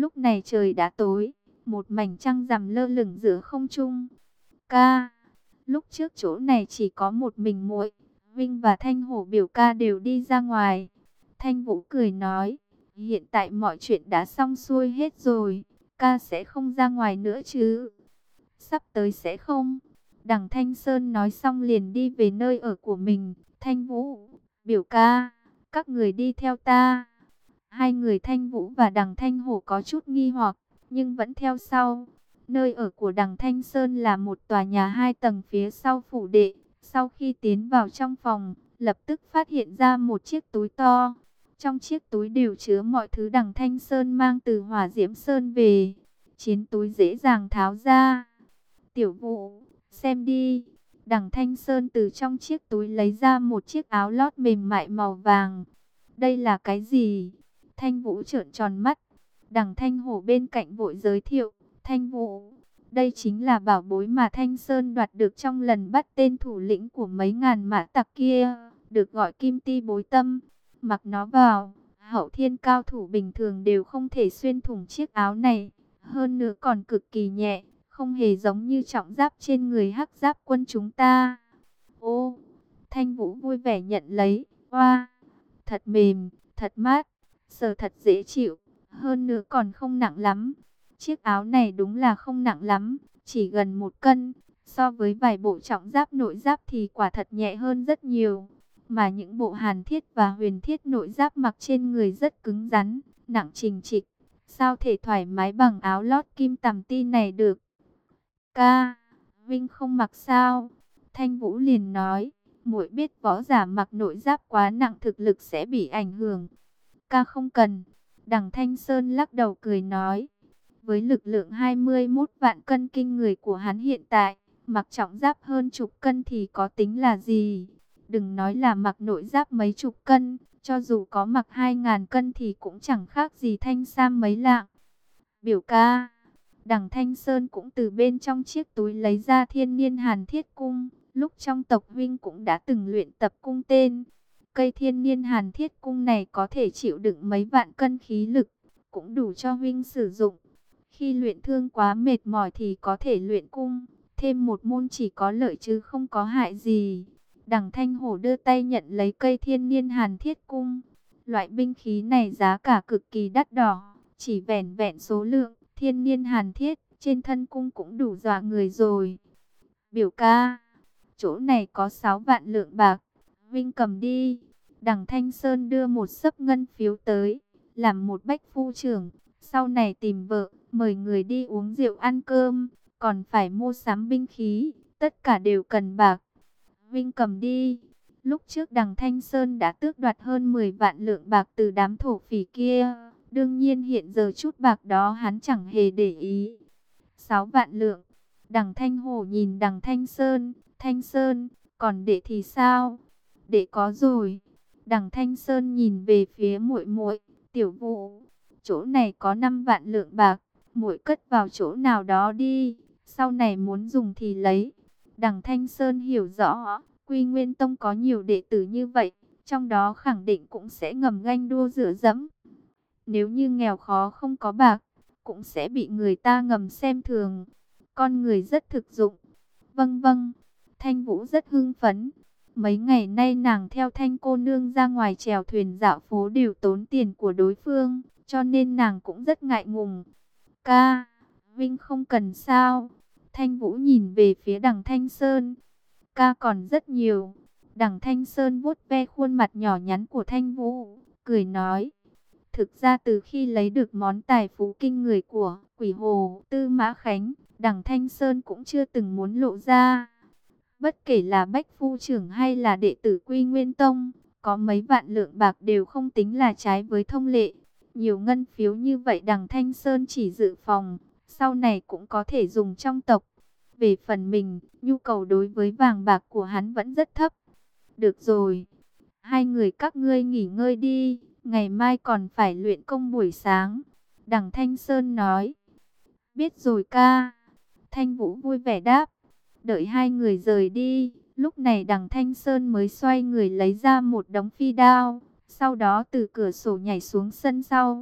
Lúc này trời đã tối, một mảnh trăng rằm lơ lửng giữa không trung. Ca, lúc trước chỗ này chỉ có một mình muội, Vinh và Thanh Hổ biểu ca đều đi ra ngoài. Thanh Vũ cười nói, hiện tại mọi chuyện đã xong xuôi hết rồi, ca sẽ không ra ngoài nữa chứ? Sắp tới sẽ không. Đằng Thanh Sơn nói xong liền đi về nơi ở của mình. Thanh Vũ, biểu ca, các người đi theo ta. Hai người Thanh Vũ và Đằng Thanh Hổ có chút nghi hoặc, nhưng vẫn theo sau. Nơi ở của Đằng Thanh Sơn là một tòa nhà 2 tầng phía sau phủ đệ. Sau khi tiến vào trong phòng, lập tức phát hiện ra một chiếc túi to. Trong chiếc túi đều chứa mọi thứ Đằng Thanh Sơn mang từ Hỏa Diễm Sơn về. Chiến túi dễ dàng tháo ra. Tiểu Vũ, xem đi. Đằng Thanh Sơn từ trong chiếc túi lấy ra một chiếc áo lót mềm mại màu vàng. Đây là cái gì? Thanh Vũ trợn tròn mắt. Đằng Thanh Hổ bên cạnh vội giới thiệu. Thanh Vũ, đây chính là bảo bối mà Thanh Sơn đoạt được trong lần bắt tên thủ lĩnh của mấy ngàn mã tặc kia, được gọi Kim Ti Bối Tâm. Mặc nó vào, hậu thiên cao thủ bình thường đều không thể xuyên thủng chiếc áo này. Hơn nữa còn cực kỳ nhẹ, không hề giống như trọng giáp trên người Hắc Giáp quân chúng ta. Ô, Thanh Vũ vui vẻ nhận lấy. Oa, thật mềm, thật mát, sờ thật dễ chịu, hơn nữa còn không nặng lắm. Chiếc áo này đúng là không nặng lắm, chỉ gần 1 cân. So với vài bộ trọng giáp nội giáp thì quả thật nhẹ hơn rất nhiều. Mà những bộ hàn thiết và huyền thiết nội giáp mặc trên người rất cứng rắn, nặng trình trịch. Sao thể thoải mái bằng áo lót kim tằm ti này được? Ca, Vinh không mặc sao? Thanh Vũ liền nói, muội biết võ giả mặc nội giáp quá nặng thực lực sẽ bị ảnh hưởng. Ca không cần. Đằng Thanh Sơn lắc đầu cười nói, với lực lượng 21 vạn cân kinh người của hắn hiện tại, mặc trọng giáp hơn chục cân thì có tính là gì? Đừng nói là mặc nội giáp mấy chục cân, cho dù có mặc 2.000 cân thì cũng chẳng khác gì thanh sam mấy lạng. Biểu ca, Đằng Thanh Sơn cũng từ bên trong chiếc túi lấy ra Thiên Niên Hàn Thiết Cung. Lúc trong tộc Vinh cũng đã từng luyện tập cung tên. Cây Thiên Niên Hàn Thiết Cung này có thể chịu đựng mấy vạn cân khí lực, cũng đủ cho Vinh sử dụng. Khi luyện thương quá mệt mỏi thì có thể luyện cung, thêm một môn chỉ có lợi chứ không có hại gì. Đằng Thanh Hổ đưa tay nhận lấy cây Thiên Niên Hàn Thiết Cung. Loại binh khí này giá cả cực kỳ đắt đỏ, chỉ vẻn vẹn số lượng Thiên Niên Hàn Thiết trên thân cung cũng đủ dọa người rồi. Biểu ca, chỗ này có 6 vạn lượng bạc, Vinh cầm đi. Đằng Thanh Sơn đưa một xấp ngân phiếu tới, làm một bách phu trưởng, sau này tìm vợ, mời người đi uống rượu ăn cơm, còn phải mua sắm binh khí, tất cả đều cần bạc. Vinh cầm đi. Lúc trước Đằng Thanh Sơn đã tước đoạt hơn 10 vạn lượng bạc từ đám thổ phỉ kia, đương nhiên hiện giờ chút bạc đó hắn chẳng hề để ý. 6 vạn lượng. Đằng Thanh Hổ nhìn Đằng Thanh Sơn, Thanh Sơn, còn đệ thì sao? Đệ có rồi. Đằng Thanh Sơn nhìn về phía muội muội, Tiểu Vũ, chỗ này có 5 vạn lượng bạc, muội cất vào chỗ nào đó đi, sau này muốn dùng thì lấy. Đằng Thanh Sơn hiểu rõ, Quy Nguyên Tông có nhiều đệ tử như vậy, trong đó khẳng định cũng sẽ ngầm ganh đua dựa dẫm. Nếu như nghèo khó không có bạc, cũng sẽ bị người ta ngầm xem thường. Con người rất thực dụng. Vâng vâng, Thanh Vũ rất hưng phấn. Mấy ngày nay nàng theo Thanh cô nương ra ngoài chèo thuyền dạo phố đều tốn tiền của đối phương, cho nên nàng cũng rất ngại ngùng. Ca, Vinh không cần sao? Thanh Vũ nhìn về phía Đằng Thanh Sơn. Ca còn rất nhiều. Đằng Thanh Sơn vuốt ve khuôn mặt nhỏ nhắn của Thanh Vũ, cười nói. Thực ra từ khi lấy được món tài phú kinh người của Quỷ Hồ Tư Mã Khánh, Đằng Thanh Sơn cũng chưa từng muốn lộ ra. Bất kể là bách phu trưởng hay là đệ tử Quy Nguyên Tông, có mấy vạn lượng bạc đều không tính là trái với thông lệ. Nhiều ngân phiếu như vậy Đằng Thanh Sơn chỉ dự phòng, sau này cũng có thể dùng trong tộc. Về phần mình, nhu cầu đối với vàng bạc của hắn vẫn rất thấp. Được rồi, hai người các ngươi nghỉ ngơi đi, ngày mai còn phải luyện công buổi sáng. Đằng Thanh Sơn nói. Biết rồi ca. Thanh Vũ vui vẻ đáp. Đợi hai người rời đi, lúc này Đằng Thanh Sơn mới xoay người lấy ra một đống phi đao, sau đó từ cửa sổ nhảy xuống sân sau.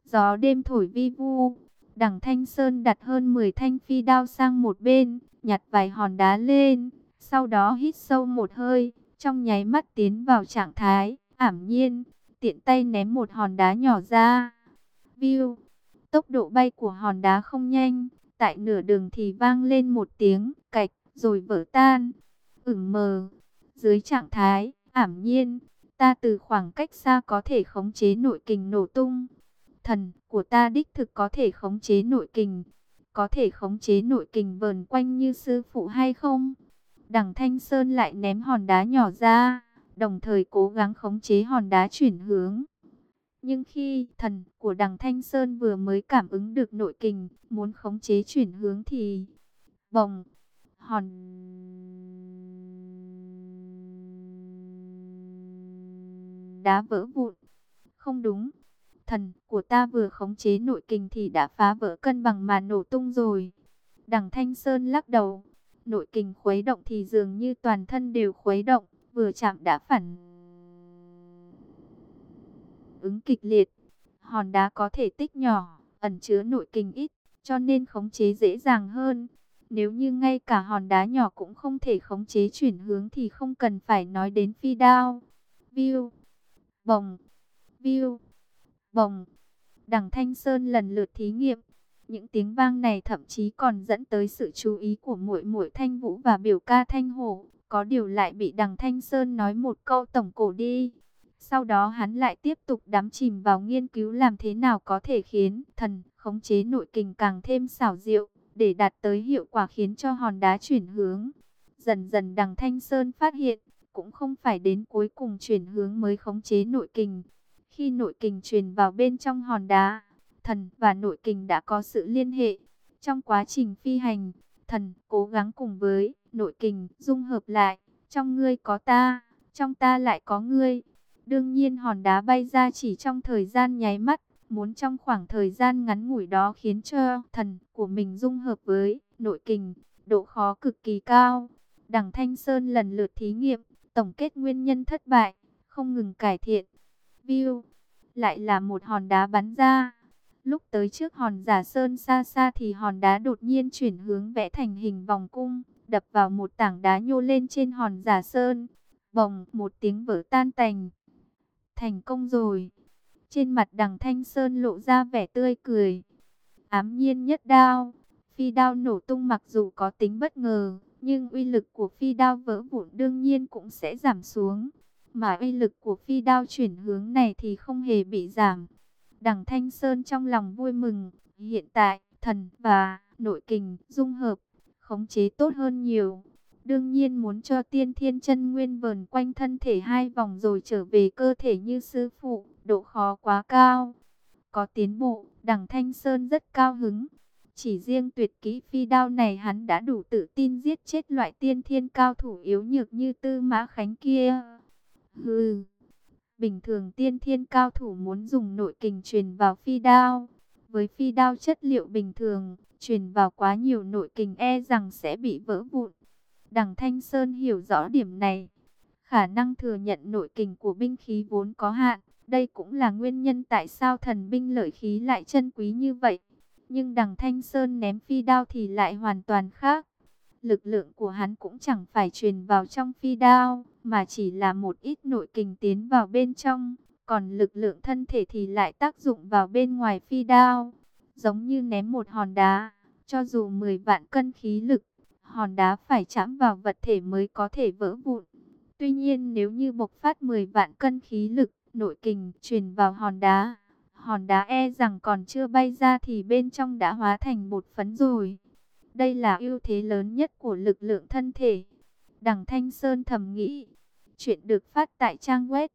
Gió đêm thổi vi vu. Đằng Thanh Sơn đặt hơn 10 thanh phi đao sang một bên, nhặt vài hòn đá lên, sau đó hít sâu một hơi, trong nháy mắt tiến vào trạng thái ảm nhiên, tiện tay ném một hòn đá nhỏ ra. View, tốc độ bay của hòn đá không nhanh, tại nửa đường thì vang lên một tiếng cạch rồi vỡ tan. Mờ, dưới trạng thái ảm nhiên, ta từ khoảng cách xa có thể khống chế nội kình nổ tung. Thần của ta đích thực có thể khống chế nội kình. Có thể khống chế nội kình vờn quanh như sư phụ hay không? Đằng Thanh Sơn lại ném hòn đá nhỏ ra, đồng thời cố gắng khống chế hòn đá chuyển hướng. Nhưng khi thần của đằng Thanh Sơn vừa mới cảm ứng được nội kình, muốn khống chế chuyển hướng thì bồng, hòn đá vỡ vụn. Không đúng, thần của ta vừa khống chế nội kình thì đã phá vỡ cân bằng mà nổ tung rồi. Đằng Thanh Sơn lắc đầu, nội kình khuấy động thì dường như toàn thân đều khuấy động, vừa chạm đã phản ứng kịch liệt. Hòn đá có thể tích nhỏ, ẩn chứa nội kình ít, cho nên khống chế dễ dàng hơn. Nếu như ngay cả hòn đá nhỏ cũng không thể khống chế chuyển hướng thì không cần phải nói đến phi đao. View, bồng, view, bồng. Đằng Thanh Sơn lần lượt thí nghiệm. Những tiếng vang này thậm chí còn dẫn tới sự chú ý của muội muội Thanh Vũ và biểu ca Thanh Hổ. Có điều lại bị đằng Thanh Sơn nói một câu tổng cổ đi. Sau đó hắn lại tiếp tục đắm chìm vào nghiên cứu làm thế nào có thể khiến thần khống chế nội kình càng thêm xảo diệu, để đạt tới hiệu quả khiến cho hòn đá chuyển hướng. Dần dần đằng Thanh Sơn phát hiện, cũng không phải đến cuối cùng chuyển hướng mới khống chế nội kình. Khi nội kình truyền vào bên trong hòn đá, thần và nội kình đã có sự liên hệ. Trong quá trình phi hành, thần cố gắng cùng với nội kình dung hợp lại. Trong ngươi có ta, trong ta lại có ngươi. Đương nhiên hòn đá bay ra chỉ trong thời gian nháy mắt. Muốn trong khoảng thời gian ngắn ngủi đó khiến cho thần của mình dung hợp với nội kình, độ khó cực kỳ cao. Đằng Thanh Sơn lần lượt thí nghiệm, tổng kết nguyên nhân thất bại, không ngừng cải thiện. View, lại là một hòn đá bắn ra. Lúc tới trước hòn giả sơn xa xa thì hòn đá đột nhiên chuyển hướng vẽ thành hình vòng cung, đập vào một tảng đá nhô lên trên hòn giả sơn. Bồng, một tiếng vỡ tan tành. Thành công rồi. Trên mặt đằng Thanh Sơn lộ ra vẻ tươi cười. Ám nhiên nhất đao. Phi đao nổ tung mặc dù có tính bất ngờ, nhưng uy lực của phi đao vỡ vụn đương nhiên cũng sẽ giảm xuống. Mà uy lực của phi đao chuyển hướng này thì không hề bị giảm. Đằng Thanh Sơn trong lòng vui mừng. Hiện tại, thần và nội kình dung hợp, khống chế tốt hơn nhiều. Đương nhiên muốn cho tiên thiên chân nguyên vờn quanh thân thể 2 vòng rồi trở về cơ thể như sư phụ, độ khó quá cao. Có tiến bộ, đằng Thanh Sơn rất cao hứng. Chỉ riêng tuyệt kỹ phi đao này hắn đã đủ tự tin giết chết loại tiên thiên cao thủ yếu nhược như Tư Mã Khánh kia. Hừ, bình thường tiên thiên cao thủ muốn dùng nội kình truyền vào phi đao. Với phi đao chất liệu bình thường, truyền vào quá nhiều nội kình e rằng sẽ bị vỡ vụn. Đằng Thanh Sơn hiểu rõ điểm này. Khả năng thừa nhận nội kình của binh khí vốn có hạn. Đây cũng là nguyên nhân tại sao thần binh lợi khí lại chân quý như vậy. Nhưng đằng Thanh Sơn ném phi đao thì lại hoàn toàn khác. Lực lượng của hắn cũng chẳng phải truyền vào trong phi đao, mà chỉ là một ít nội kình tiến vào bên trong. Còn lực lượng thân thể thì lại tác dụng vào bên ngoài phi đao. Giống như ném một hòn đá, cho dù 10 vạn cân khí lực, hòn đá phải chạm vào vật thể mới có thể vỡ vụn. Tuy nhiên nếu như bộc phát 10 vạn cân khí lực, nội kình truyền vào hòn đá e rằng còn chưa bay ra thì bên trong đã hóa thành bột phấn rồi. Đây là ưu thế lớn nhất của lực lượng thân thể. Đằng Thanh Sơn thầm nghĩ. Chuyện được phát tại trang web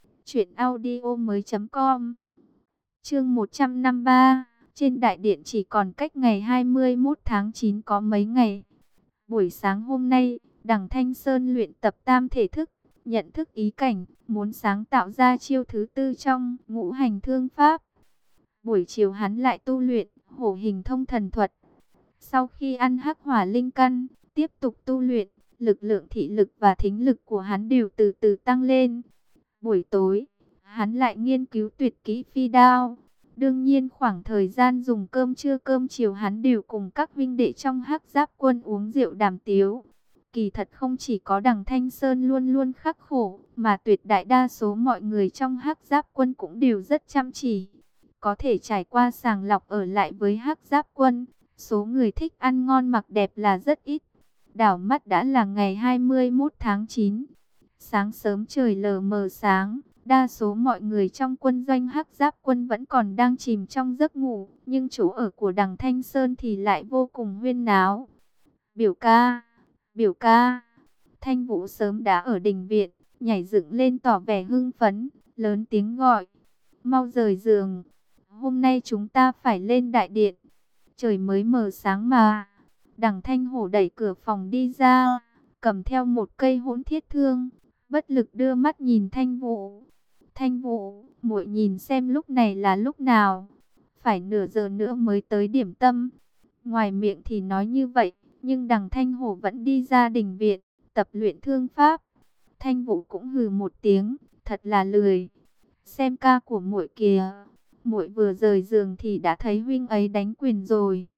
truyệnaudiomoi.com. Chương 153. Trên đại điện chỉ còn cách ngày 21 tháng 9 có mấy ngày. Buổi sáng hôm nay, đằng Thanh Sơn luyện tập tam thể thức, nhận thức ý cảnh, muốn sáng tạo ra chiêu thứ tư trong ngũ hành thương pháp. Buổi chiều hắn lại tu luyện hổ hình thông thần thuật. Sau khi ăn hắc hỏa linh căn, tiếp tục tu luyện, lực lượng thị lực và thính lực của hắn đều từ từ tăng lên. Buổi tối, hắn lại nghiên cứu tuyệt kỹ phi đao. Đương nhiên khoảng thời gian dùng cơm trưa cơm chiều hắn đều cùng các vinh đệ trong Hắc Giáp quân uống rượu đàm tiếu. Kỳ thật không chỉ có Đằng Thanh Sơn luôn luôn khắc khổ, mà tuyệt đại đa số mọi người trong Hắc Giáp quân cũng đều rất chăm chỉ. Có thể trải qua sàng lọc ở lại với Hắc Giáp quân, số người thích ăn ngon mặc đẹp là rất ít. Đảo mắt đã là ngày 21 tháng 9. Sáng sớm trời lờ mờ sáng, đa số mọi người trong quân doanh Hắc Giáp quân vẫn còn đang chìm trong giấc ngủ, nhưng chỗ ở của Đằng Thanh Sơn thì lại vô cùng huyên náo. Biểu ca, biểu ca. Thanh Vũ sớm đã ở đình viện, nhảy dựng lên tỏ vẻ hưng phấn, lớn tiếng gọi. Mau rời giường, hôm nay chúng ta phải lên đại điện. Trời mới mờ sáng mà. Đằng Thanh Hổ đẩy cửa phòng đi ra, cầm theo một cây hỗn thiết thương, bất lực đưa mắt nhìn Thanh Vũ. Thanh Vũ, muội nhìn xem lúc này là lúc nào? Phải nửa giờ nữa mới tới điểm tâm. Ngoài miệng thì nói như vậy, nhưng Đằng Thanh Hổ vẫn đi ra đình viện, tập luyện thương pháp. Thanh Vũ cũng hừ một tiếng, thật là lười. Xem ca của muội kìa, muội vừa rời giường thì đã thấy huynh ấy đánh quyền rồi.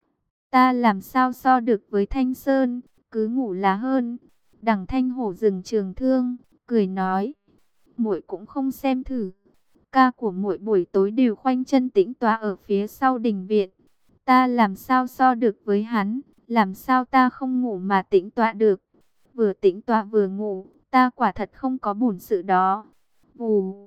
Ta làm sao so được với Thanh Sơn, cứ ngủ là hơn. Đằng Thanh Hổ dừng trường thương, cười nói, muội cũng không xem thử. Ca của muội buổi tối đều khoanh chân tĩnh tọa ở phía sau đình viện. Ta làm sao so được với hắn, làm sao ta không ngủ mà tĩnh tọa được. Vừa tĩnh tọa vừa ngủ, ta quả thật không có bổn sự đó. Vù,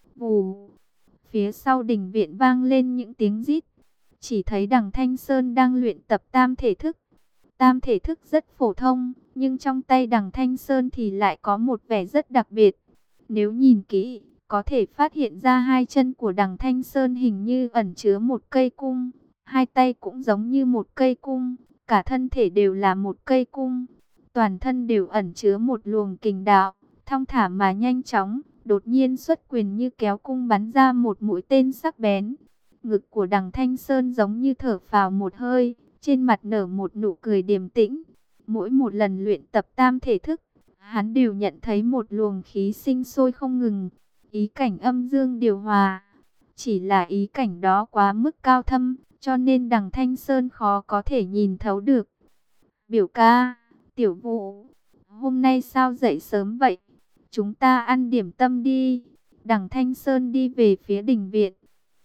vù. Phía sau đình viện vang lên những tiếng rít. Chỉ thấy Đằng Thanh Sơn đang luyện tập tam thể thức. Tam thể thức rất phổ thông, nhưng trong tay Đằng Thanh Sơn thì lại có một vẻ rất đặc biệt. Nếu nhìn kỹ, có thể phát hiện ra hai chân của Đằng Thanh Sơn hình như ẩn chứa một cây cung. Hai tay cũng giống như một cây cung, cả thân thể đều là một cây cung. Toàn thân đều ẩn chứa một luồng kình đạo, thong thả mà nhanh chóng, đột nhiên xuất quyền như kéo cung bắn ra một mũi tên sắc bén. Ngực của Đằng Thanh Sơn giống như thở phào một hơi, trên mặt nở một nụ cười điềm tĩnh. Mỗi một lần luyện tập tam thể thức, hắn đều nhận thấy một luồng khí sinh sôi không ngừng, ý cảnh âm dương điều hòa. Chỉ là ý cảnh đó quá mức cao thâm, cho nên Đằng Thanh Sơn khó có thể nhìn thấu được. Biểu ca, Tiểu Vũ, hôm nay sao dậy sớm vậy? Chúng ta ăn điểm tâm đi. Đằng Thanh Sơn đi về phía đình viện.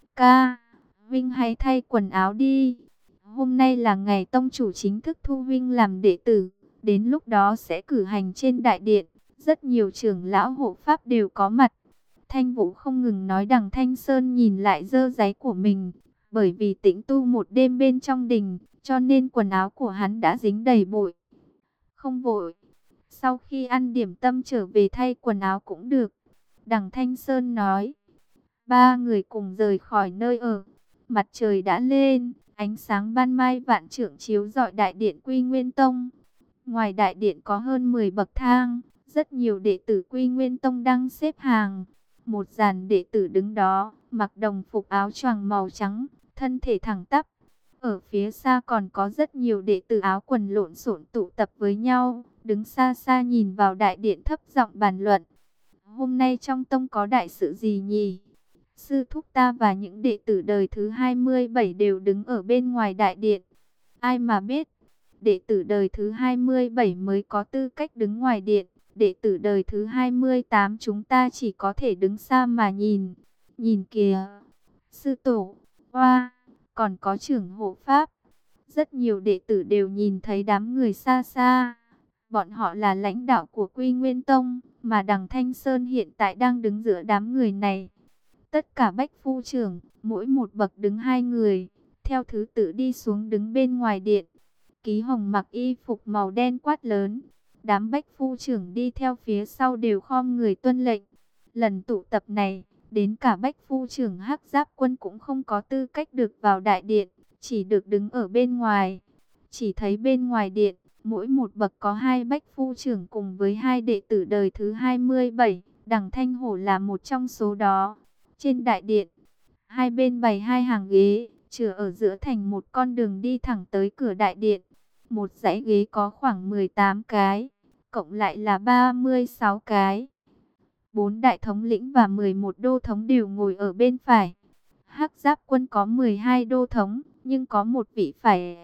Ca, Vinh hãy thay quần áo đi. Hôm nay là ngày tông chủ chính thức thu Vinh làm đệ tử. Đến lúc đó sẽ cử hành trên đại điện. Rất nhiều trưởng lão hộ pháp đều có mặt. Thanh Vũ không ngừng nói. Đằng Thanh Sơn nhìn lại dơ giấy của mình. Bởi vì tĩnh tu một đêm bên trong đình, cho nên quần áo của hắn đã dính đầy bụi. Không vội, sau khi ăn điểm tâm trở về thay quần áo cũng được. Đằng Thanh Sơn nói. Ba người cùng rời khỏi nơi ở. Mặt trời đã lên, ánh sáng ban mai vạn trượng chiếu rọi đại điện Quy Nguyên Tông. Ngoài đại điện có hơn 10 bậc thang, rất nhiều đệ tử Quy Nguyên Tông đang xếp hàng. Một dàn đệ tử đứng đó, mặc đồng phục áo choàng màu trắng, thân thể thẳng tắp. Ở phía xa còn có rất nhiều đệ tử áo quần lộn xộn tụ tập với nhau, đứng xa xa nhìn vào đại điện thấp giọng bàn luận. Hôm nay trong tông có đại sự gì nhỉ? Sư thúc ta và những đệ tử đời thứ 27 đều đứng ở bên ngoài đại điện. Ai mà biết, đệ tử đời thứ 27 mới có tư cách đứng ngoài điện. Đệ tử đời thứ 28 chúng ta chỉ có thể đứng xa mà nhìn. Nhìn kìa, sư tổ, oa, còn có trưởng hộ pháp. Rất nhiều đệ tử đều nhìn thấy đám người xa xa. Bọn họ là lãnh đạo của Quy Nguyên Tông, mà Đằng Thanh Sơn hiện tại đang đứng giữa đám người này. Tất cả bách phu trưởng, mỗi một bậc đứng hai người, theo thứ tự đi xuống đứng bên ngoài điện. Ký Hồng mặc y phục màu đen quát lớn. Đám bách phu trưởng đi theo phía sau đều khom người tuân lệnh. Lần tụ tập này, đến cả bách phu trưởng Hắc Giáp quân cũng không có tư cách được vào đại điện, chỉ được đứng ở bên ngoài. Chỉ thấy bên ngoài điện, mỗi một bậc có hai bách phu trưởng cùng với hai đệ tử đời thứ 27, Đằng Thanh Hổ là một trong số đó. Trên đại điện, hai bên bày hai hàng ghế, chừa ở giữa thành một con đường đi thẳng tới cửa đại điện. Một dãy ghế có khoảng 18 cái, cộng lại là 36 cái. 4 đại thống lĩnh và 11 đô thống đều ngồi ở bên phải. Hắc Giáp quân có 12 đô thống, nhưng có một vị phải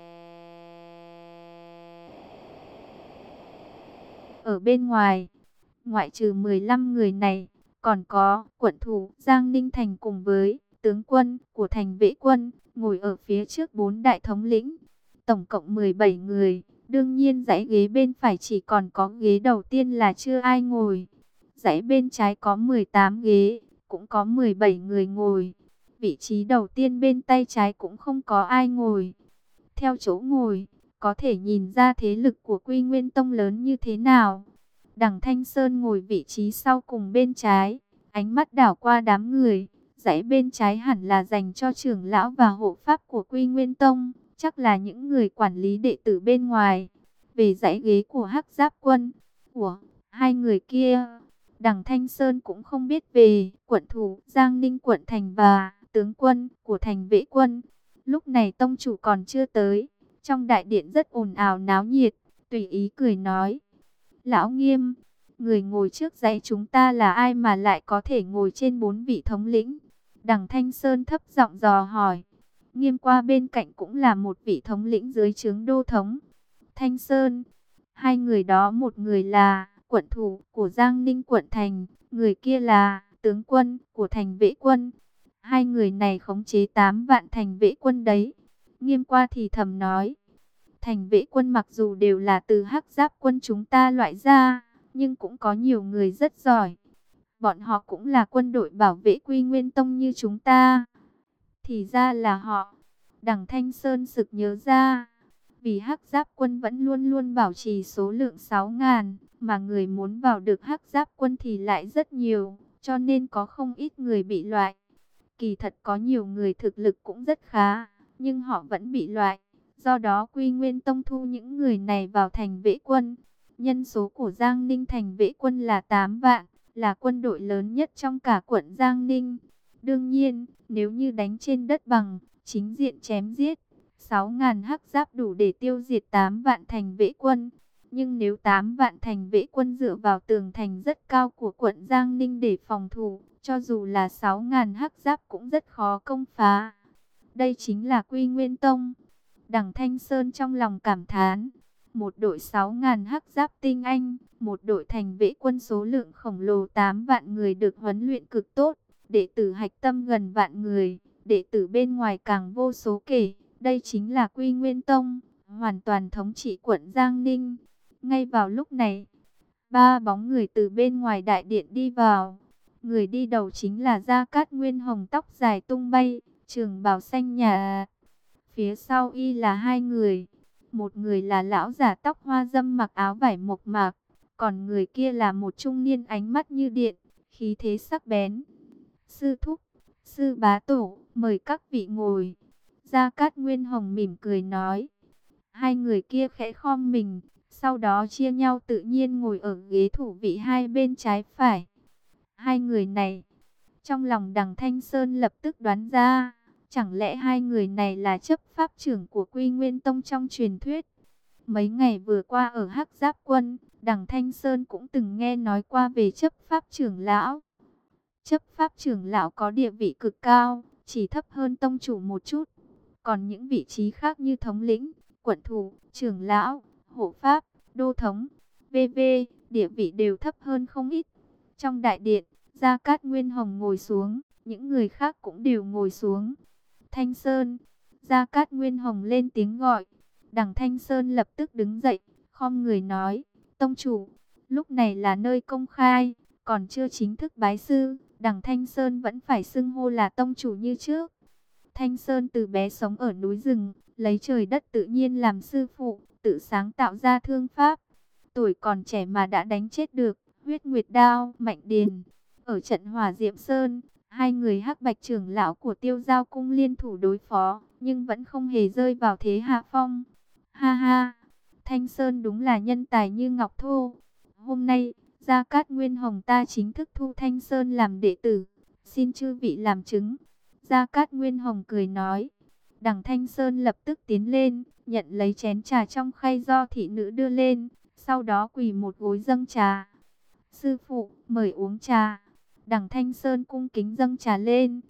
ở bên ngoài. Ngoại trừ 15 người này, còn có quận thủ Giang Ninh Thành cùng với tướng quân của thành vệ quân, ngồi ở phía trước 4 đại thống lĩnh. Tổng cộng 17 người, đương nhiên dãy ghế bên phải chỉ còn có ghế đầu tiên là chưa ai ngồi. Dãy bên trái có 18 ghế, cũng có 17 người ngồi. Vị trí đầu tiên bên tay trái cũng không có ai ngồi. Theo chỗ ngồi, có thể nhìn ra thế lực của Quy Nguyên Tông lớn như thế nào. Đằng Thanh Sơn ngồi vị trí sau cùng bên trái, ánh mắt đảo qua đám người. Dãy bên trái hẳn là dành cho trưởng lão và hộ pháp của Quy Nguyên Tông, chắc là những người quản lý đệ tử bên ngoài. Về dãy ghế của Hắc Giáp quân, của hai người kia, Đằng Thanh Sơn cũng không biết về quận thủ Giang Ninh quận thành và tướng quân của thành vệ quân. Lúc này tông chủ còn chưa tới, trong đại điện rất ồn ào náo nhiệt, tùy ý cười nói: Lão Nghiêm, người ngồi trước dãy chúng ta là ai mà lại có thể ngồi trên 4 vị thống lĩnh? Đằng Thanh Sơn thấp giọng dò hỏi. Nghiêm qua bên cạnh cũng là một vị thống lĩnh dưới trướng đô thống. Thanh Sơn, hai người đó, một người là quận thủ của Giang Ninh quận thành, người kia là tướng quân của thành vệ quân. Hai người này khống chế 8 vạn thành vệ quân đấy. Nghiêm qua thì thầm nói. Thành vệ quân mặc dù đều là từ Hắc Giáp quân chúng ta loại ra, nhưng cũng có nhiều người rất giỏi. Bọn họ cũng là quân đội bảo vệ Quy Nguyên Tông như chúng ta. Thì ra là họ. Đằng Thanh Sơn sực nhớ ra. Vì Hắc Giáp quân vẫn luôn luôn bảo trì số lượng 6.000, mà người muốn vào được Hắc Giáp quân thì lại rất nhiều, cho nên có không ít người bị loại. Kỳ thật có nhiều người thực lực cũng rất khá, nhưng họ vẫn bị loại. Do đó Quy Nguyên Tông thu những người này vào thành vệ quân. Nhân số của Giang Ninh thành vệ quân là 8 vạn, là quân đội lớn nhất trong cả quận Giang Ninh. Đương nhiên, nếu như đánh trên đất bằng, chính diện chém giết, 6.000 Hắc Giáp đủ để tiêu diệt 8 vạn thành vệ quân. Nhưng nếu 8 vạn thành vệ quân dựa vào tường thành rất cao của quận Giang Ninh để phòng thủ, cho dù là 6.000 Hắc Giáp cũng rất khó công phá. Đây chính là Quy Nguyên Tông. Đằng Thanh Sơn trong lòng cảm thán. Một đội 6.000 Hắc Giáp tinh anh, một đội thành vệ quân số lượng khổng lồ 8 vạn người được huấn luyện cực tốt, đệ tử hạch tâm gần vạn người, đệ tử bên ngoài càng vô số kể. Đây chính là Quy Nguyên Tông, hoàn toàn thống trị quận Giang Ninh. Ngay vào lúc này, ba bóng người từ bên ngoài đại điện đi vào. Người đi đầu chính là Gia Cát Nguyên Hồng, tóc dài tung bay, trường bào xanh nhà. Phía sau y là hai người. Một người là lão giả tóc hoa râm mặc áo vải mộc mạc, còn người kia là một trung niên ánh mắt như điện, khí thế sắc bén. Sư thúc, sư bá tổ, mời các vị ngồi. Gia Cát Nguyên Hồng mỉm cười nói. Hai người kia khẽ khom mình, sau đó chia nhau tự nhiên ngồi ở ghế thủ vị hai bên trái phải. Hai người này, trong lòng Đằng Thanh Sơn lập tức đoán ra, chẳng lẽ hai người này là chấp pháp trưởng của Quy Nguyên Tông trong truyền thuyết. Mấy ngày vừa qua ở Hắc Giáp quân, Đằng Thanh Sơn cũng từng nghe nói qua về chấp pháp trưởng lão. Chấp pháp trưởng lão có địa vị cực cao, chỉ thấp hơn tông chủ một chút. Còn những vị trí khác như thống lĩnh, quận thủ, trưởng lão, hộ pháp, đô thống, v.v. địa vị đều thấp hơn không ít. Trong đại điện, Gia Cát Nguyên Hồng ngồi xuống, những người khác cũng đều ngồi xuống. Thanh Sơn, Gia Cát Nguyên Hồng lên tiếng gọi. Đằng Thanh Sơn lập tức đứng dậy, khom người nói: Tông chủ, lúc này là nơi công khai, còn chưa chính thức bái sư, Đằng Thanh Sơn vẫn phải xưng hô là tông chủ như trước. Thanh Sơn từ bé sống ở núi rừng, lấy trời đất tự nhiên làm sư phụ, tự sáng tạo ra thương pháp. Tuổi còn trẻ mà đã đánh chết được Huyết Nguyệt Đao, Mạnh Điền. Ở trận Hỏa Diệm Sơn, hai người Hắc Bạch trưởng lão của Tiêu Giao cung liên thủ đối phó, nhưng vẫn không hề rơi vào thế hạ phong. Ha ha, Thanh Sơn đúng là nhân tài như ngọc thô. Hôm nay, Gia Cát Nguyên Hồng ta chính thức thu Thanh Sơn làm đệ tử, xin chư vị làm chứng. Gia Cát Nguyên Hồng cười nói. Đằng Thanh Sơn lập tức tiến lên, nhận lấy chén trà trong khay do thị nữ đưa lên, sau đó quỳ một gối dâng trà. Sư phụ, mời uống trà. Đằng Thanh Sơn cung kính dâng trà lên.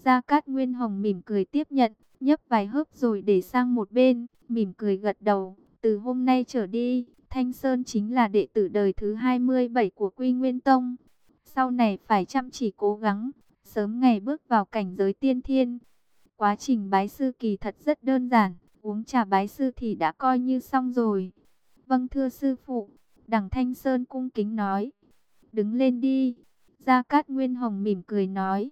Gia Cát Nguyên Hồng mỉm cười tiếp nhận, nhấp vài hớp rồi để sang một bên, mỉm cười gật đầu. Từ hôm nay trở đi, Thanh Sơn chính là đệ tử đời thứ 27 của Quy Nguyên Tông. Sau này phải chăm chỉ cố gắng, sớm ngày bước vào cảnh giới tiên thiên. Quá trình bái sư kỳ thật rất đơn giản, uống trà bái sư thì đã coi như xong rồi. Vâng thưa sư phụ, Đằng Thanh Sơn cung kính nói. Đứng lên đi. Gia Cát Nguyên Hồng mỉm cười nói.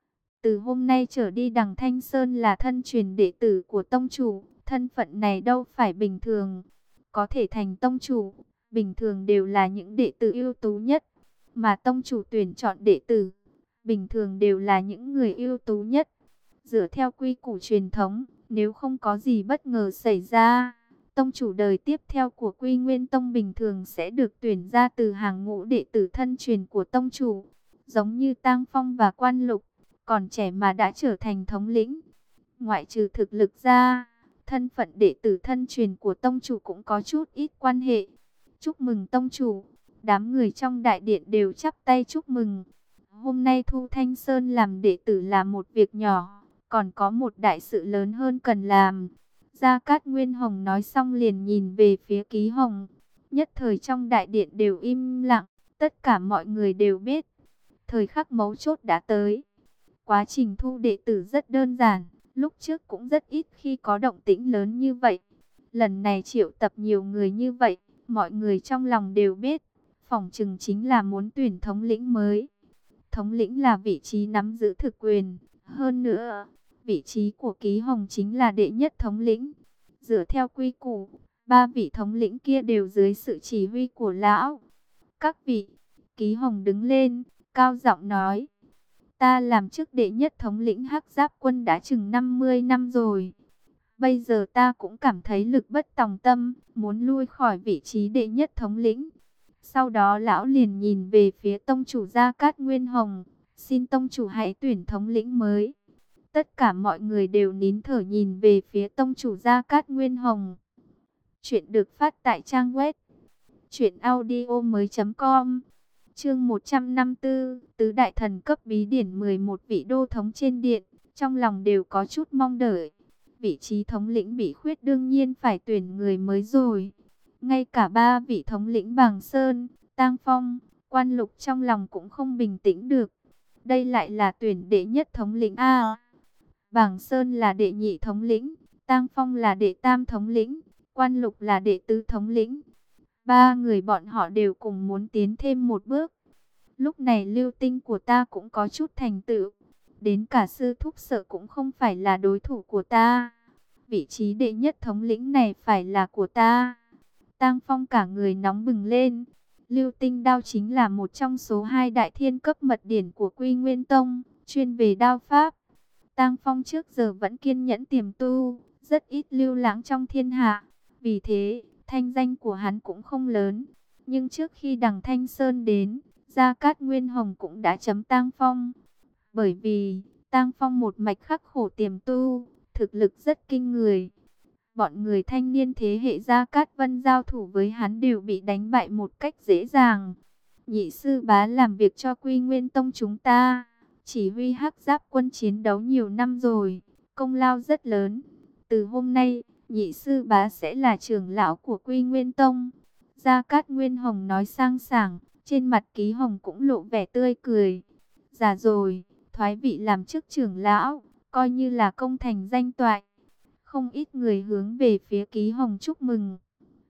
Từ hôm nay trở đi Đằng Thanh Sơn là thân truyền đệ tử của tông chủ, thân phận này đâu phải bình thường. Có thể thành tông chủ, bình thường đều là những đệ tử ưu tú nhất, mà tông chủ tuyển chọn đệ tử, bình thường đều là những người ưu tú nhất. Dựa theo quy củ truyền thống, nếu không có gì bất ngờ xảy ra, tông chủ đời tiếp theo của Quy Nguyên Tông bình thường sẽ được tuyển ra từ hàng ngũ đệ tử thân truyền của tông chủ, giống như Tang Phong và Quan Lục, còn trẻ mà đã trở thành thống lĩnh. Ngoại trừ thực lực ra, thân phận đệ tử thân truyền của tông chủ cũng có chút ít quan hệ. Chúc mừng tông chủ, đám người trong đại điện đều chắp tay chúc mừng. Hôm nay thu Thanh Sơn làm đệ tử là một việc nhỏ, còn có một đại sự lớn hơn cần làm. Gia Cát Nguyên Hồng nói xong liền nhìn về phía Ký Hồng. Nhất thời trong đại điện đều im lặng, tất cả mọi người đều biết. Thời khắc mấu chốt đã tới. Quá trình thu đệ tử rất đơn giản, lúc trước cũng rất ít khi có động tĩnh lớn như vậy. Lần này triệu tập nhiều người như vậy, mọi người trong lòng đều biết, phỏng chừng chính là muốn tuyển thống lĩnh mới. Thống lĩnh là vị trí nắm giữ thực quyền, hơn nữa, vị trí của Ký Hồng chính là đệ nhất thống lĩnh. Dựa theo quy củ, ba vị thống lĩnh kia đều dưới sự chỉ huy của lão. Các vị, Ký Hồng đứng lên, cao giọng nói. Ta làm chức đệ nhất thống lĩnh Hắc Giáp quân đã chừng 50 năm rồi. Bây giờ ta cũng cảm thấy lực bất tòng tâm, muốn lui khỏi vị trí đệ nhất thống lĩnh. Sau đó lão liền nhìn về phía tông chủ Gia Cát Nguyên Hồng, xin tông chủ hãy tuyển thống lĩnh mới. Tất cả mọi người đều nín thở nhìn về phía tông chủ Gia Cát Nguyên Hồng. Chuyện được phát tại trang web truyệnaudiomoi.com. Chương 154, tứ đại thần cấp bí điển 11 vị đô thống trên điện, trong lòng đều có chút mong đợi. Vị trí thống lĩnh bị khuyết đương nhiên phải tuyển người mới rồi. Ngay cả ba vị thống lĩnh Bàng Sơn, Tang Phong, Quan Lục trong lòng cũng không bình tĩnh được. Đây lại là tuyển đệ nhất thống lĩnh a. Bàng Sơn là đệ nhị thống lĩnh, Tang Phong là đệ tam thống lĩnh, Quan Lục là đệ tứ thống lĩnh. Ba người bọn họ đều cùng muốn tiến thêm một bước. Lúc này lưu tinh của ta cũng có chút thành tựu. Đến cả sư thúc sợ cũng không phải là đối thủ của ta. Vị trí đệ nhất thống lĩnh này phải là của ta. Tang Phong cả người nóng bừng lên. Lưu tinh đao chính là một trong số 2 đại thiên cấp mật điển của Quy Nguyên Tông, chuyên về đao pháp. Tang Phong trước giờ vẫn kiên nhẫn tiềm tu, rất ít lưu lãng trong thiên hạ. Vì thế, thanh danh của hắn cũng không lớn. Nhưng trước khi Đằng Thanh Sơn đến, Gia Cát Nguyên Hồng cũng đã chấm Tang Phong. Bởi vì, Tang Phong một mạch khắc khổ tiềm tu, thực lực rất kinh người. Bọn người thanh niên thế hệ Gia Cát Vân giao thủ với hắn đều bị đánh bại một cách dễ dàng. Nhị sư bá làm việc cho Quy Nguyên Tông chúng ta, chỉ huy Hắc Giáp quân chiến đấu nhiều năm rồi, công lao rất lớn. Từ hôm nay, nhị sư bá sẽ là trưởng lão của Quy Nguyên Tông. Gia Cát Nguyên Hồng nói sang sảng, trên mặt Ký Hồng cũng lộ vẻ tươi cười. Già rồi, thoái vị làm chức trưởng lão, coi như là công thành danh toại. Không ít người hướng về phía Ký Hồng chúc mừng.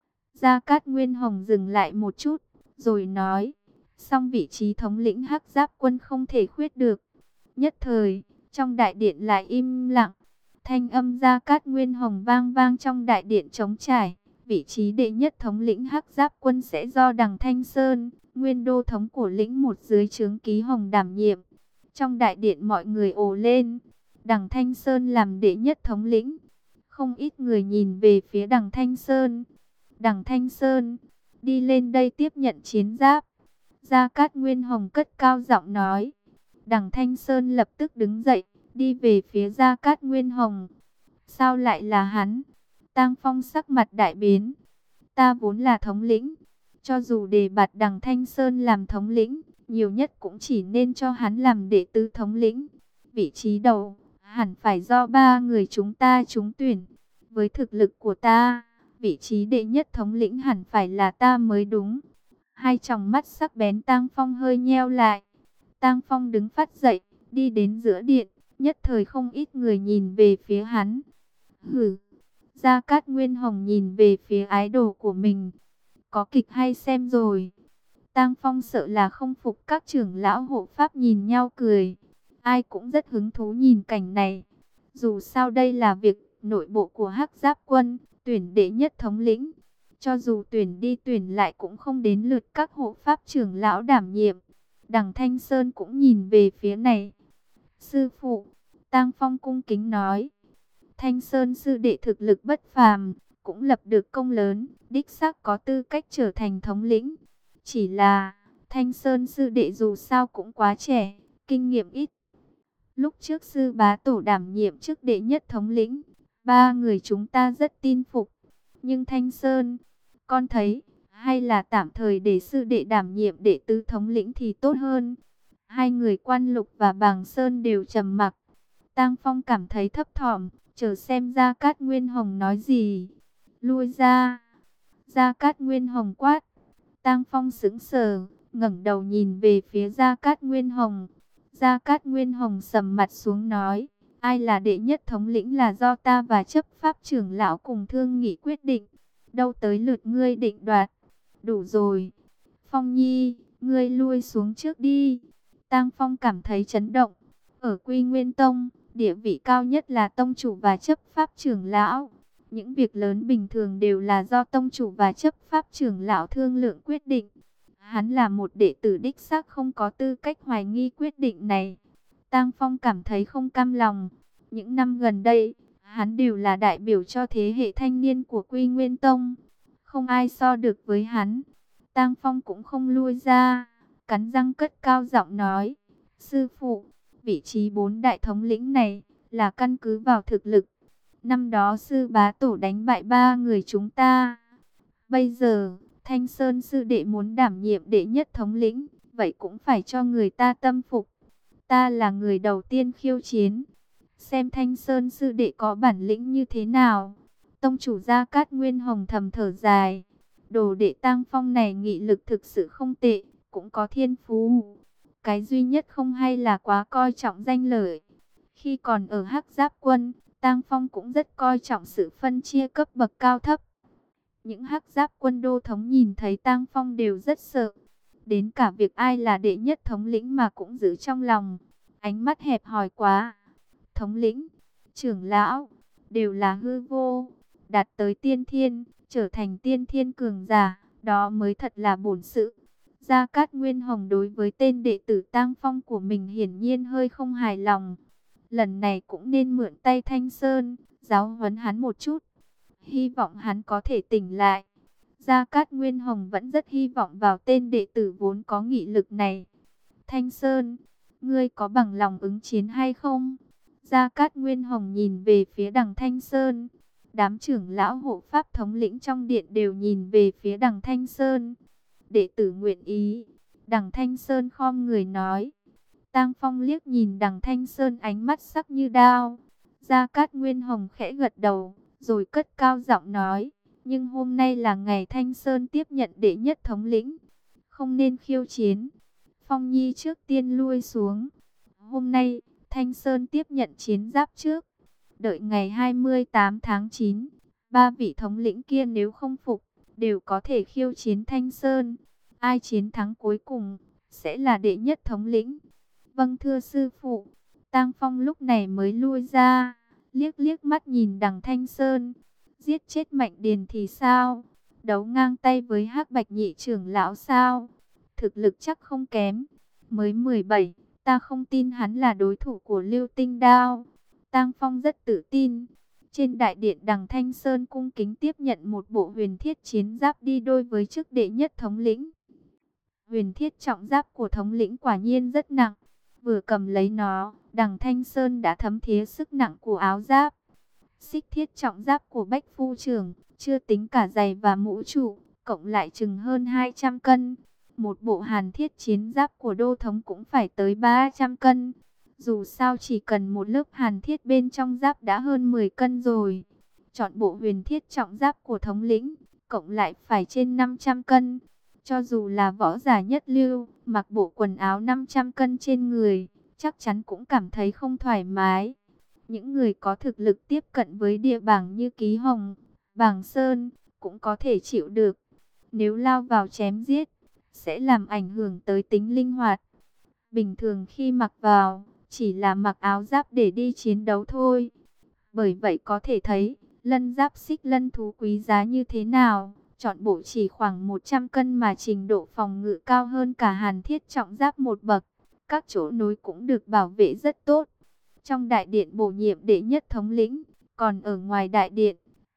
Gia Cát Nguyên Hồng dừng lại một chút, rồi nói, song vị trí thống lĩnh Hắc Giáp quân không thể khuyết được. Nhất thời, trong đại điện lại im lặng. Thanh âm Gia Cát Nguyên Hồng vang vang trong đại điện trống trải. Vị trí đệ nhất thống lĩnh Hắc Giáp quân sẽ do Đằng Thanh Sơn, nguyên đô thống của lĩnh một dưới trướng Ký Hồng đảm nhiệm. Trong đại điện mọi người ồ lên. Đằng Thanh Sơn làm đệ nhất thống lĩnh. Không ít người nhìn về phía Đằng Thanh Sơn. Đằng Thanh Sơn, đi lên đây tiếp nhận chiến giáp. Gia Cát Nguyên Hồng cất cao giọng nói. Đằng Thanh Sơn lập tức đứng dậy, đi về phía Gia Cát Nguyên Hồng. Sao lại là hắn? Tang Phong sắc mặt đại biến. Ta vốn là thống lĩnh. Cho dù đề bạt Đằng Thanh Sơn làm thống lĩnh, nhiều nhất cũng chỉ nên cho hắn làm đệ tứ thống lĩnh. vị trí đầu hẳn phải do ba người chúng ta trúng tuyển. Với thực lực của ta, vị trí đệ nhất thống lĩnh hẳn phải là ta mới đúng. Hai tròng mắt sắc bén Tang Phong hơi nheo lại. Tang Phong đứng phắt dậy, đi đến giữa điện, nhất thời không ít người nhìn về phía hắn. Hử! Gia Cát Nguyên Hồng nhìn về phía ái đồ của mình. Có kịch hay xem rồi. Tang Phong sợ là không phục, các trưởng lão hộ pháp nhìn nhau cười. Ai cũng rất hứng thú nhìn cảnh này. Dù sao đây là việc nội bộ của Hắc Giáp Quân, tuyển đệ nhất thống lĩnh. Cho dù tuyển đi tuyển lại cũng không đến lượt các hộ pháp trưởng lão đảm nhiệm. Đằng Thanh Sơn cũng nhìn về phía này. Sư phụ, Tang Phong cung kính nói. Thanh Sơn sư đệ thực lực bất phàm, cũng lập được công lớn, đích xác có tư cách trở thành thống lĩnh. Chỉ là, Thanh Sơn sư đệ dù sao cũng quá trẻ, kinh nghiệm ít. Lúc trước sư bá tổ đảm nhiệm chức đệ nhất thống lĩnh, ba người chúng ta rất tin phục. Nhưng Thanh Sơn, con thấy, hay là tạm thời để sư đệ đảm nhiệm đệ tứ thống lĩnh thì tốt hơn. Hai người Quan Lục và Bàng Sơn đều trầm mặc. Tang Phong cảm thấy thấp thỏm, chờ xem Gia Cát Nguyên Hồng nói gì. Lui ra. Gia Cát Nguyên Hồng quát. Tang Phong sững sờ, ngẩng đầu nhìn về phía Gia Cát Nguyên Hồng. Gia Cát Nguyên Hồng sầm mặt xuống nói, ai là đệ nhất thống lĩnh là do ta và chấp pháp trưởng lão cùng thương nghị quyết định. Đâu tới lượt ngươi định đoạt. Đủ rồi. Phong Nhi, ngươi lui xuống trước đi. Tang Phong cảm thấy chấn động. Ở Quy Nguyên Tông, địa vị cao nhất là tông chủ và chấp pháp trưởng lão. Những việc lớn bình thường đều là do tông chủ và chấp pháp trưởng lão thương lượng quyết định. Hắn là một đệ tử đích xác không có tư cách hoài nghi quyết định này. Tang Phong cảm thấy không cam lòng. Những năm gần đây, hắn đều là đại biểu cho thế hệ thanh niên của Quy Nguyên Tông. Không ai so được với hắn. Tang Phong cũng không lui ra, cắn răng cất cao giọng nói. Sư phụ, vị trí 4 đại thống lĩnh này là căn cứ vào thực lực. Năm đó sư bá tổ đánh bại 3 người chúng ta. Bây giờ, Thanh Sơn sư đệ muốn đảm nhiệm đệ nhất thống lĩnh, vậy cũng phải cho người ta tâm phục. Ta là người đầu tiên khiêu chiến. Xem Thanh Sơn sư đệ có bản lĩnh như thế nào. Tông chủ Gia Cát Nguyên Hồng thầm thở dài. Đồ đệ Tang Phong này nghị lực thực sự không tệ, cũng có thiên phú. Cái duy nhất không hay là quá coi trọng danh lợi. Khi còn ở Hắc Giáp Quân, Tang Phong cũng rất coi trọng sự phân chia cấp bậc cao thấp. Những Hắc Giáp Quân đô thống nhìn thấy Tang Phong đều rất sợ. Đến cả việc ai là đệ nhất thống lĩnh mà cũng giữ trong lòng. Ánh mắt hẹp hòi quá. Thống lĩnh, trưởng lão, đều là hư vô. Đạt tới tiên thiên, trở thành tiên thiên cường giả, đó mới thật là bổn sự. Gia Cát Nguyên Hồng đối với tên đệ tử Tang Phong của mình hiển nhiên hơi không hài lòng. Lần này cũng nên mượn tay Thanh Sơn, giáo huấn hắn một chút. Hy vọng hắn có thể tỉnh lại. Gia Cát Nguyên Hồng vẫn rất hy vọng vào tên đệ tử vốn có nghị lực này. Thanh Sơn, ngươi có bằng lòng ứng chiến hay không? Gia Cát Nguyên Hồng nhìn về phía đằng Thanh Sơn. Đám trưởng lão hộ pháp thống lĩnh trong điện đều nhìn về phía đằng Thanh Sơn. Đệ tử nguyện ý. Đằng Thanh Sơn khom người nói. Tang Phong liếc nhìn đằng Thanh Sơn ánh mắt sắc như đao. Gia Cát Nguyên Hồng khẽ gật đầu, rồi cất cao giọng nói. Nhưng hôm nay là ngày Thanh Sơn tiếp nhận đệ nhất thống lĩnh. Không nên khiêu chiến. Phong Nhi trước tiên lui xuống. Hôm nay, Thanh Sơn tiếp nhận chiến giáp trước. Đợi ngày 28 tháng 9, ba vị thống lĩnh kia nếu không phục, đều có thể khiêu chiến Thanh Sơn. Ai chiến thắng cuối cùng, sẽ là đệ nhất thống lĩnh. Vâng thưa sư phụ. Tang Phong lúc này mới lui ra, liếc liếc mắt nhìn đằng Thanh Sơn. Giết chết Mạnh Điền thì sao? Đấu ngang tay với Hắc Bạch nhị trưởng lão sao? Thực lực chắc không kém. Mới 17, ta không tin hắn là đối thủ của Lưu Tinh Đao. Tang Phong rất tự tin. Trên đại điện đằng Thanh Sơn cung kính tiếp nhận một bộ huyền thiết chiến giáp đi đôi với chức đệ nhất thống lĩnh. Huyền thiết trọng giáp của thống lĩnh quả nhiên rất nặng. Vừa cầm lấy nó, đằng Thanh Sơn đã thấm thía sức nặng của áo giáp. Xích thiết trọng giáp của Bách Phu Trưởng, chưa tính cả giày và mũ trụ, cộng lại chừng hơn 200 cân. Một bộ hàn thiết chiến giáp của đô thống cũng phải tới 300 cân. Dù sao chỉ cần một lớp hàn thiết bên trong giáp đã hơn 10 cân rồi. Chọn bộ huyền thiết trọng giáp của thống lĩnh, cộng lại phải trên 500 cân. Cho dù là võ giả nhất lưu, mặc bộ quần áo 500 cân trên người, chắc chắn cũng cảm thấy không thoải mái. Những người có thực lực tiếp cận với địa bảng như Ký Hồng, Bàng Sơn, cũng có thể chịu được. Nếu lao vào chém giết, sẽ làm ảnh hưởng tới tính linh hoạt. Bình thường khi mặc vào, chỉ là mặc áo giáp để đi chiến đấu thôi. Bởi vậy có thể thấy, lân giáp xích lân thú quý giá như thế nào. Chọn bộ chỉ khoảng 100 cân mà trình độ phòng ngự cao hơn cả hàn thiết trọng giáp một bậc. Các chỗ nối cũng được bảo vệ rất tốt. Trong đại điện bổ nhiệm đệ nhất thống lĩnh, còn ở ngoài đại điện,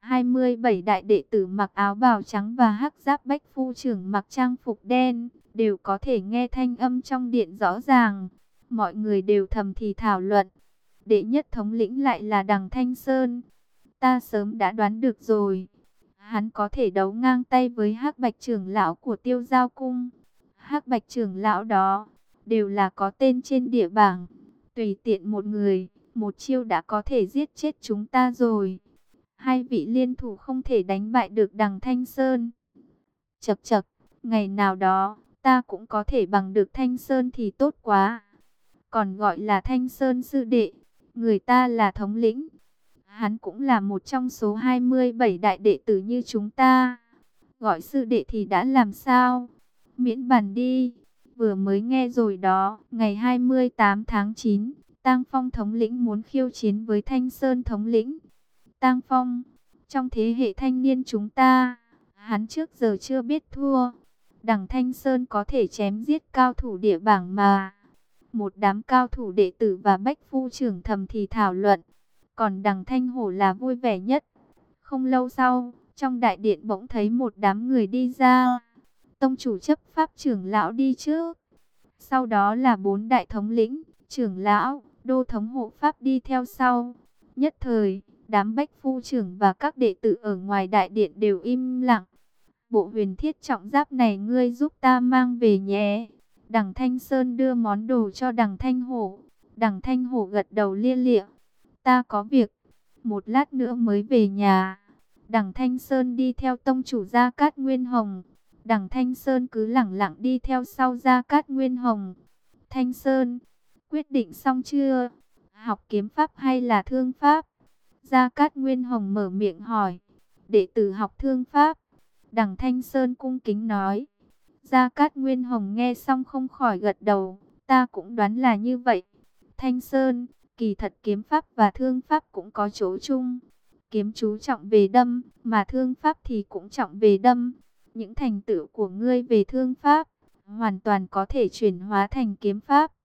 27 đại đệ tử mặc áo bào trắng và hắc giáp bách phu trưởng mặc trang phục đen, đều có thể nghe thanh âm trong điện rõ ràng. Mọi người đều thầm thì thảo luận. Đệ nhất thống lĩnh lại là Đằng Thanh Sơn. Ta sớm đã đoán được rồi. Hắn có thể đấu ngang tay với Hắc Bạch trưởng lão của Tiêu Giao Cung. Hắc Bạch trưởng lão đó đều là có tên trên địa bảng. Tùy tiện một người, một chiêu đã có thể giết chết chúng ta rồi. Hai vị liên thủ không thể đánh bại được Đằng Thanh Sơn. Chậc chậc, ngày nào đó ta cũng có thể bằng được Thanh Sơn thì tốt quá. Còn gọi là Thanh Sơn sư đệ, người ta là thống lĩnh. Hắn cũng là một trong số 27 đại đệ tử như chúng ta. Gọi sư đệ thì đã làm sao? Miễn bàn đi. Vừa mới nghe rồi đó, ngày 28 tháng 9, Tang Phong thống lĩnh muốn khiêu chiến với Thanh Sơn thống lĩnh. Tang Phong, trong thế hệ thanh niên chúng ta, hắn trước giờ chưa biết thua. Đằng Thanh Sơn có thể chém giết cao thủ địa bảng mà. Một đám cao thủ đệ tử và bách phu trưởng thầm thì thảo luận. Còn Đằng Thanh Hổ là vui vẻ nhất. Không lâu sau, trong đại điện bỗng thấy một đám người đi ra. Tông chủ chấp pháp trưởng lão đi trước. Sau đó là 4 đại thống lĩnh, trưởng lão, đô thống hộ pháp đi theo sau. Nhất thời, đám bách phu trưởng và các đệ tử ở ngoài đại điện đều im lặng. Bộ huyền thiết trọng giáp này ngươi giúp ta mang về nhé. Đằng Thanh Sơn đưa món đồ cho Đằng Thanh Hổ. Đằng Thanh Hổ gật đầu lia lịa. Ta có việc, một lát nữa mới về nhà. Đằng Thanh Sơn đi theo tông chủ Gia Cát Nguyên Hồng. Đằng Thanh Sơn cứ lẳng lặng đi theo sau Gia Cát Nguyên Hồng. Thanh Sơn, quyết định xong chưa? Học kiếm pháp hay là thương pháp? Gia Cát Nguyên Hồng mở miệng hỏi. Đệ tử học thương pháp. Đằng Thanh Sơn cung kính nói. Gia Cát Nguyên Hồng nghe xong không khỏi gật đầu. Ta cũng đoán là như vậy. Thanh Sơn, kỳ thật kiếm pháp và thương pháp cũng có chỗ chung. Kiếm chú trọng về đâm, mà thương pháp thì cũng trọng về đâm. Những thành tựu của ngươi về thương pháp, hoàn toàn có thể chuyển hóa thành kiếm pháp.